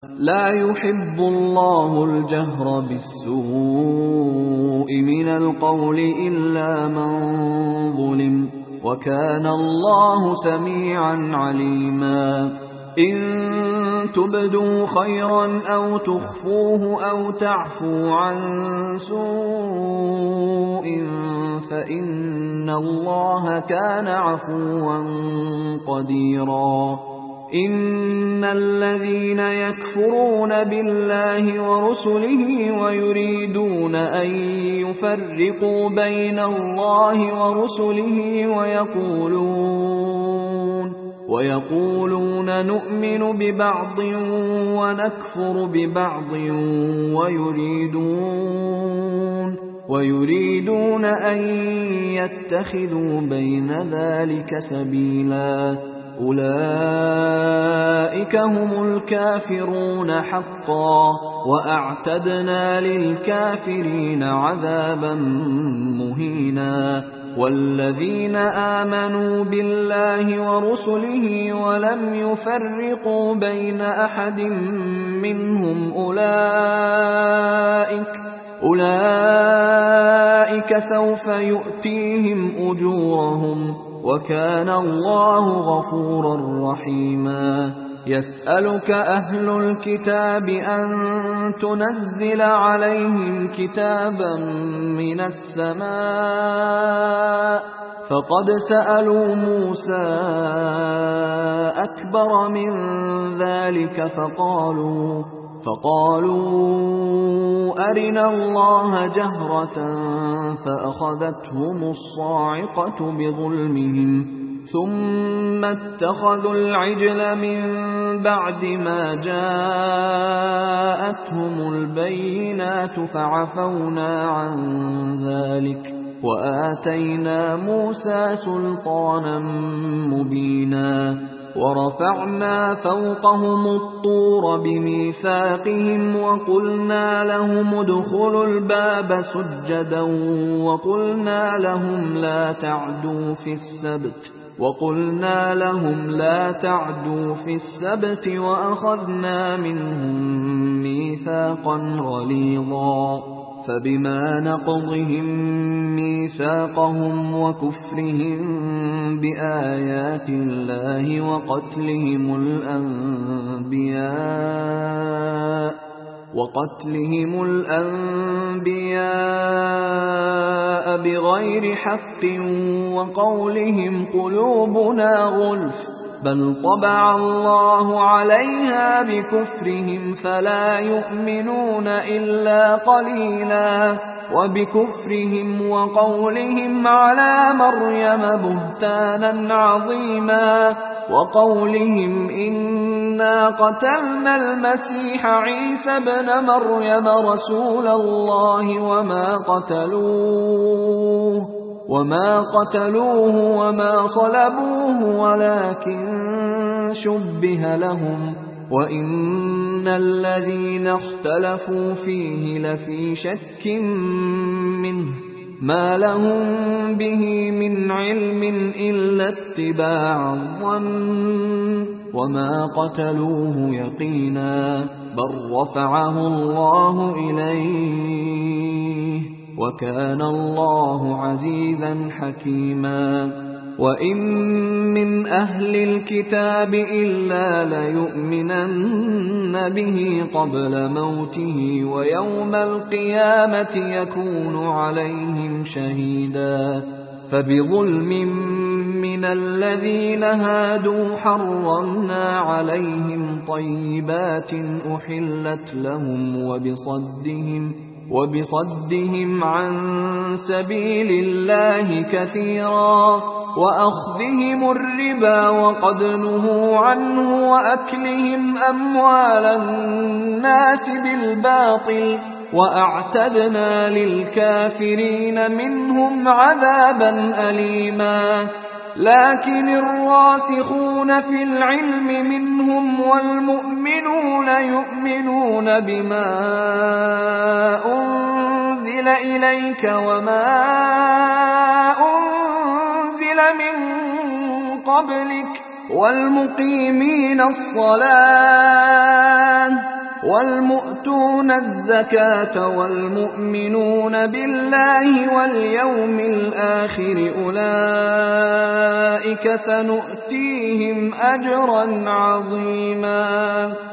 لا يحب الله الجهر بالسوء من القول إلا من ظلم، وكان الله سميعا عليما. إن تبدوا خيرا أو تخفوه أو تعفو عن سوء فإن الله كان عفوا قديرا. إن الذين يكفرون بالله ورسله ويريدون أن يفرقوا بين الله ورسله ويقولون نؤمن ببعض ونكفر ببعض ويريدون أن يتخذوا بين ذلك سبيلا، أولئك هم الكافرون حقا، وأعتدنا للكافرين عذابا مهينا. والذين آمنوا بالله ورسله ولم يفرقوا بين أحد منهم أولئك سوف يؤتيهم أجورهم، وكان الله غفورا رحيما. يسألك أهل الكتاب أن تنزل عليهم كتابا من السماء، فقد سألوا موسى أكبر من ذلك فقالوا أرنا الله جهرة فأخذتهم الصاعقة بظلمهم، ثم اتخذوا العجل من بعد ما جاءتهم البينات فعفونا عن ذلك، وآتينا موسى سلطانا مبينا. ورفعنا فوقهم الطور بميثاقهم وقلنا لهم ادخلوا الباب سجدا وقلنا لهم لا تعدوا في السبت وأخذنا منهم ميثاقا غليظا. فبما نقضهم ميثاقهم وكفرهم بآيات الله وقتلهم الأنبياء بغير حق وقولهم قلوبنا غلف، بل طبع الله عليها بكفرهم فلا يؤمنون إلا قليلا. وبكفرهم وقولهم على مريم بهتانا عظيما، وقولهم إنا قتلنا المسيح عيسى ابن مريم رسول الله وما قتلوه وما صلبوه ولكن شبه لهم، وإن الذين اختلفوا فيه لفي شك منه، ما لهم به من علم إلا اتباع الظن، وما قتلوه يقينا، بل رفعه الله إليه، وكان الله عزيزا حكيما. وإن من أهل الكتاب إلا ليؤمنن به قبل موته ويوم القيامة يكون عليهم شهيدا. فبظلم من الذين هادوا حرمنا عليهم طيبات أحلت لهم وبصدهم عن سبيل الله كثيرا، وأخذهم الربا وقد نهوا عنه، وأكلهم أموال الناس بالباطل، وأعتدنا للكافرين منهم عذابا أليما. لكن الراسخون في العلم منهم والمؤمنون يؤمنون بما أنزل إليك وما أنزل من قبلك والمقيمين الصلاة والمؤتون الزكاة والمؤمنون بالله واليوم الآخر أولئك سنؤتيهم أجرا عظيما.